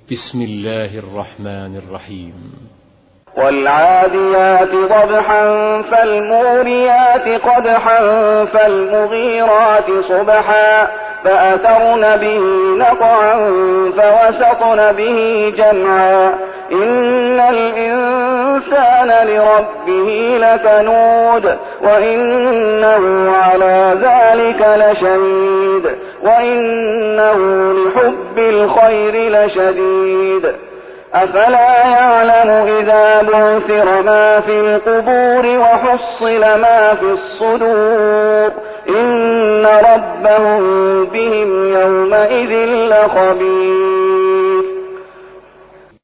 بسم الله الرحمن الرحيم. والعاديات ضبحا فالموريات قدحا فالمغيرات صبحا فأثرن به نقعا فوسطن به جمعا إن الإنسان لربه لكنود وإنه على ذلك لشهيد وإنه لحب الخير لشديد أفلا يعلم إذا بعثر ما في القبور وحصل ما في الصدور إن ربهم بهم يومئذ لخبير.